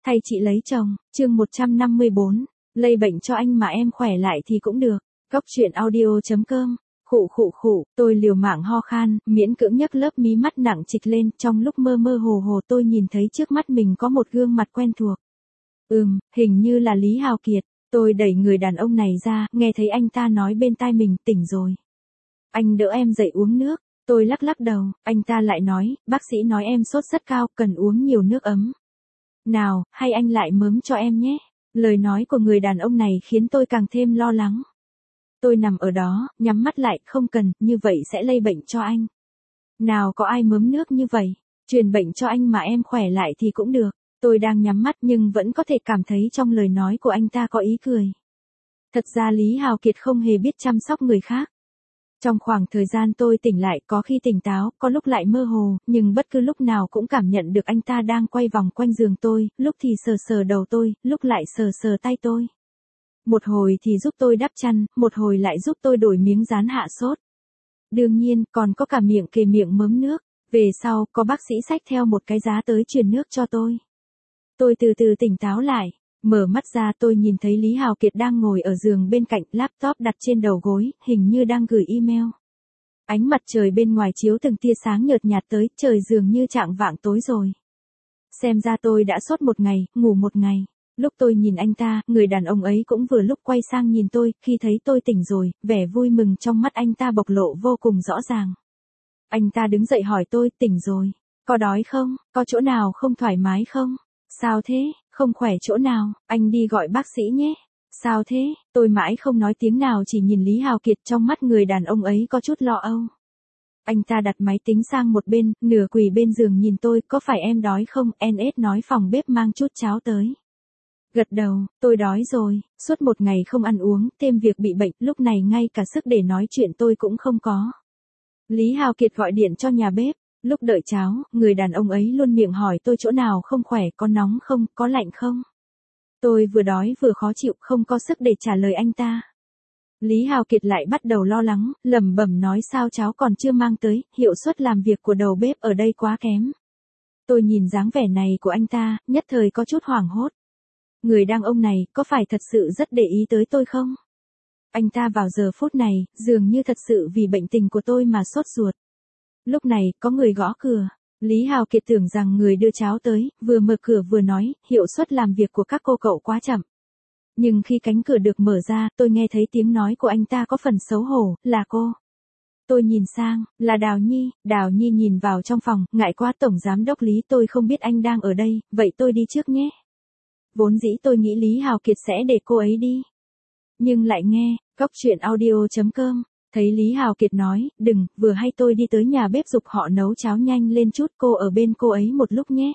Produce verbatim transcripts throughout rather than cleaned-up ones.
Thay chị lấy chồng, chương một trăm năm mươi bốn, lây bệnh cho anh mà em khỏe lại thì cũng được. Góc truyện audio chấm com. Khụ khụ khụ, tôi liều mạng ho khan, miễn cưỡng nhấc lớp mí mắt nặng trịch lên, trong lúc mơ mơ hồ hồ tôi nhìn thấy trước mắt mình có một gương mặt quen thuộc. Ừm, hình như là Lý Hào Kiệt. Tôi đẩy người đàn ông này ra, nghe thấy anh ta nói bên tai mình, tỉnh rồi. Anh đỡ em dậy uống nước. Tôi lắc lắc đầu, anh ta lại nói, bác sĩ nói em sốt rất cao, cần uống nhiều nước ấm. Nào, hay anh lại mớm cho em nhé. Lời nói của người đàn ông này khiến tôi càng thêm lo lắng. Tôi nằm ở đó, nhắm mắt lại, không cần, như vậy sẽ lây bệnh cho anh. Nào có ai mớm nước như vậy, truyền bệnh cho anh mà em khỏe lại thì cũng được. Tôi đang nhắm mắt nhưng vẫn có thể cảm thấy trong lời nói của anh ta có ý cười. Thật ra Lý Hào Kiệt không hề biết chăm sóc người khác. Trong khoảng thời gian tôi tỉnh lại, có khi tỉnh táo, có lúc lại mơ hồ, nhưng bất cứ lúc nào cũng cảm nhận được anh ta đang quay vòng quanh giường tôi, lúc thì sờ sờ đầu tôi, lúc lại sờ sờ tay tôi. Một hồi thì giúp tôi đắp chăn, một hồi lại giúp tôi đổi miếng dán hạ sốt. Đương nhiên, còn có cả miệng kề miệng mớm nước. Về sau, có bác sĩ xách theo một cái giá tới truyền nước cho tôi. Tôi từ từ tỉnh táo lại. Mở mắt ra tôi nhìn thấy Lý Hào Kiệt đang ngồi ở giường bên cạnh, laptop đặt trên đầu gối, hình như đang gửi email. Ánh mặt trời bên ngoài chiếu từng tia sáng nhợt nhạt tới, trời dường như chạng vạng tối rồi. Xem ra tôi đã sốt một ngày, ngủ một ngày. Lúc tôi nhìn anh ta, người đàn ông ấy cũng vừa lúc quay sang nhìn tôi, khi thấy tôi tỉnh rồi, vẻ vui mừng trong mắt anh ta bộc lộ vô cùng rõ ràng. Anh ta đứng dậy hỏi tôi, tỉnh rồi, có đói không, có chỗ nào không thoải mái không? Sao thế, không khỏe chỗ nào, anh đi gọi bác sĩ nhé. Sao thế, tôi mãi không nói tiếng nào chỉ nhìn Lý Hào Kiệt, trong mắt người đàn ông ấy có chút lo âu. Anh ta đặt máy tính sang một bên, nửa quỳ bên giường nhìn tôi, có phải em đói không, en ét nói phòng bếp mang chút cháo tới. Gật đầu, tôi đói rồi, suốt một ngày không ăn uống, thêm việc bị bệnh, lúc này ngay cả sức để nói chuyện tôi cũng không có. Lý Hào Kiệt gọi điện cho nhà bếp. Lúc đợi cháo, người đàn ông ấy luôn miệng hỏi tôi chỗ nào không khỏe, có nóng không, có lạnh không. Tôi vừa đói vừa khó chịu, không có sức để trả lời anh ta. Lý Hào Kiệt lại bắt đầu lo lắng, lẩm bẩm nói sao cháo còn chưa mang tới, hiệu suất làm việc của đầu bếp ở đây quá kém. Tôi nhìn dáng vẻ này của anh ta, nhất thời có chút hoảng hốt. Người đàn ông này, có phải thật sự rất để ý tới tôi không? Anh ta vào giờ phút này, dường như thật sự vì bệnh tình của tôi mà sốt ruột. Lúc này, có người gõ cửa. Lý Hào Kiệt tưởng rằng người đưa cháo tới, vừa mở cửa vừa nói, hiệu suất làm việc của các cô cậu quá chậm. Nhưng khi cánh cửa được mở ra, tôi nghe thấy tiếng nói của anh ta có phần xấu hổ, là cô. Tôi nhìn sang, là Đào Nhi, Đào Nhi nhìn vào trong phòng, ngại quá tổng giám đốc Lý, tôi không biết anh đang ở đây, vậy tôi đi trước nhé. Vốn dĩ tôi nghĩ Lý Hào Kiệt sẽ để cô ấy đi. Nhưng lại nghe, góc truyện audio chấm com. Thấy Lý Hào Kiệt nói, đừng, vừa hay tôi đi tới nhà bếp giục họ nấu cháo nhanh lên chút, cô ở bên cô ấy một lúc nhé.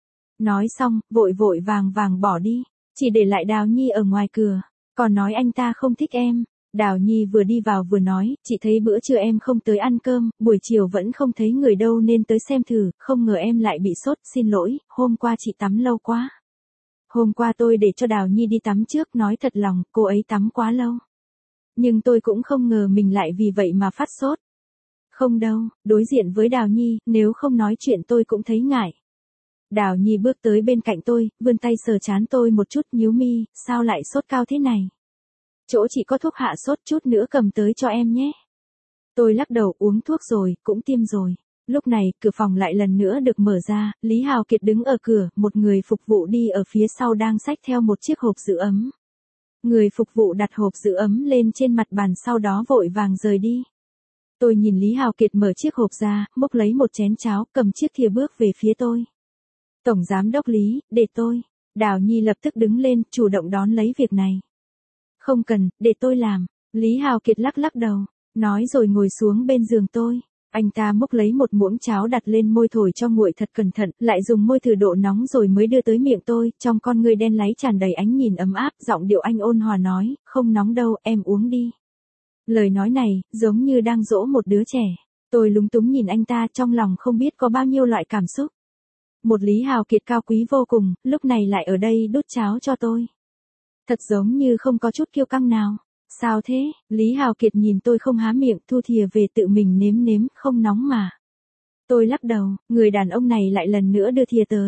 Nói xong, vội vội vàng vàng bỏ đi, chỉ để lại Đào Nhi ở ngoài cửa, còn nói anh ta không thích em. Đào Nhi vừa đi vào vừa nói, chị thấy bữa trưa em không tới ăn cơm, buổi chiều vẫn không thấy người đâu nên tới xem thử, không ngờ em lại bị sốt, xin lỗi, hôm qua chị tắm lâu quá. Hôm qua tôi để cho Đào Nhi đi tắm trước, nói thật lòng, cô ấy tắm quá lâu. Nhưng tôi cũng không ngờ mình lại vì vậy mà phát sốt. Không đâu, đối diện với Đào Nhi, nếu không nói chuyện tôi cũng thấy ngại. Đào Nhi bước tới bên cạnh tôi, vươn tay sờ trán tôi một chút, nhíu mi, sao lại sốt cao thế này? Chỗ chỉ có thuốc hạ sốt, chút nữa cầm tới cho em nhé. Tôi lắc đầu, uống thuốc rồi, cũng tiêm rồi. Lúc này, cửa phòng lại lần nữa được mở ra, Lý Hào Kiệt đứng ở cửa, một người phục vụ đi ở phía sau đang xách theo một chiếc hộp giữ ấm. Người phục vụ đặt hộp giữ ấm lên trên mặt bàn sau đó vội vàng rời đi. Tôi nhìn Lý Hào Kiệt mở chiếc hộp ra, múc lấy một chén cháo, cầm chiếc thìa bước về phía tôi. Tổng giám đốc Lý, để tôi. Đào Nhi lập tức đứng lên, chủ động đón lấy việc này. Không cần, để tôi làm. Lý Hào Kiệt lắc lắc đầu, nói rồi ngồi xuống bên giường tôi. Anh ta múc lấy một muỗng cháo đặt lên môi thổi cho nguội thật cẩn thận, lại dùng môi thử độ nóng rồi mới đưa tới miệng tôi, trong con ngươi đen láy tràn đầy ánh nhìn ấm áp, giọng điệu anh ôn hòa nói, không nóng đâu, em uống đi. Lời nói này, giống như đang dỗ một đứa trẻ. Tôi lúng túng nhìn anh ta, trong lòng không biết có bao nhiêu loại cảm xúc. Một Lý Hào Kiệt cao quý vô cùng, lúc này lại ở đây đút cháo cho tôi. Thật giống như không có chút kiêu căng nào. Sao thế, Lý Hào Kiệt nhìn tôi không há miệng, thu thìa về tự mình nếm nếm, không nóng mà. Tôi lắc đầu, người đàn ông này lại lần nữa đưa thìa tới.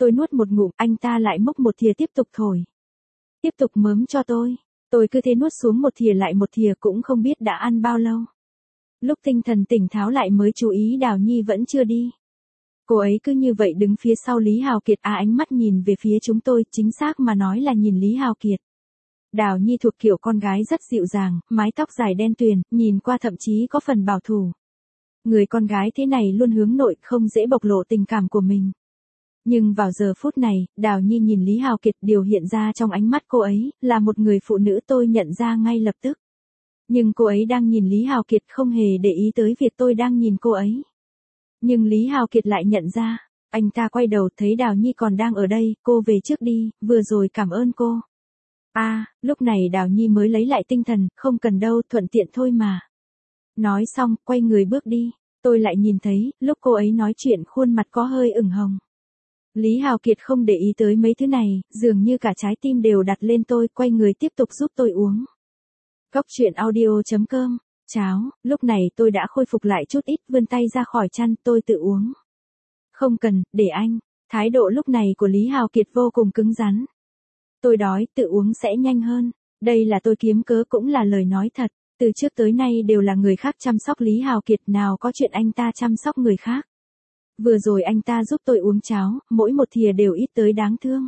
Tôi nuốt một ngụm, anh ta lại múc một thìa tiếp tục thổi. Tiếp tục mớm cho tôi. Tôi cứ thế nuốt xuống một thìa lại một thìa cũng không biết đã ăn bao lâu. Lúc tinh thần tỉnh táo lại mới chú ý Đào Nhi vẫn chưa đi. Cô ấy cứ như vậy đứng phía sau Lý Hào Kiệt, à ánh mắt nhìn về phía chúng tôi, chính xác mà nói là nhìn Lý Hào Kiệt. Đào Nhi thuộc kiểu con gái rất dịu dàng, mái tóc dài đen tuyền, nhìn qua thậm chí có phần bảo thủ. Người con gái thế này luôn hướng nội, không dễ bộc lộ tình cảm của mình. Nhưng vào giờ phút này, Đào Nhi nhìn Lý Hào Kiệt, điều hiện ra trong ánh mắt cô ấy, là một người phụ nữ tôi nhận ra ngay lập tức. Nhưng cô ấy đang nhìn Lý Hào Kiệt, không hề để ý tới việc tôi đang nhìn cô ấy. Nhưng Lý Hào Kiệt lại nhận ra, anh ta quay đầu thấy Đào Nhi còn đang ở đây, cô về trước đi, vừa rồi cảm ơn cô. À, lúc này Đào Nhi mới lấy lại tinh thần, không cần đâu, thuận tiện thôi mà. Nói xong, quay người bước đi, tôi lại nhìn thấy, lúc cô ấy nói chuyện khuôn mặt có hơi ửng hồng. Lý Hào Kiệt không để ý tới mấy thứ này, dường như cả trái tim đều đặt lên tôi, quay người tiếp tục giúp tôi uống. Cốc truyện audio chấm com, cháo, lúc này tôi đã khôi phục lại chút ít, vươn tay ra khỏi chăn, tôi tự uống. Không cần, để anh. Thái độ lúc này của Lý Hào Kiệt vô cùng cứng rắn. Tôi đói, tự uống sẽ nhanh hơn. Đây là tôi kiếm cớ cũng là lời nói thật. Từ trước tới nay đều là người khác chăm sóc Lý Hào Kiệt, nào có chuyện anh ta chăm sóc người khác. Vừa rồi anh ta giúp tôi uống cháo, mỗi một thìa đều ít tới đáng thương.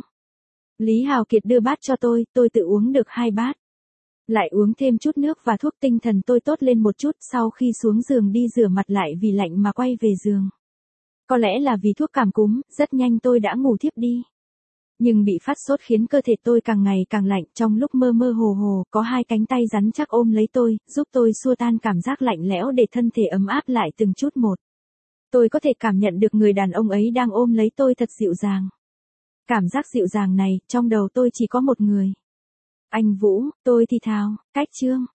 Lý Hào Kiệt đưa bát cho tôi, tôi tự uống được hai bát. Lại uống thêm chút nước và thuốc, tinh thần tôi tốt lên một chút, sau khi xuống giường đi rửa mặt lại vì lạnh mà quay về giường. Có lẽ là vì thuốc cảm cúm, rất nhanh tôi đã ngủ thiếp đi. Nhưng bị phát sốt khiến cơ thể tôi càng ngày càng lạnh, trong lúc mơ mơ hồ hồ, có hai cánh tay rắn chắc ôm lấy tôi, giúp tôi xua tan cảm giác lạnh lẽo để thân thể ấm áp lại từng chút một. Tôi có thể cảm nhận được người đàn ông ấy đang ôm lấy tôi thật dịu dàng. Cảm giác dịu dàng này, trong đầu tôi chỉ có một người. Anh Vũ, tôi thì thào, cách chương.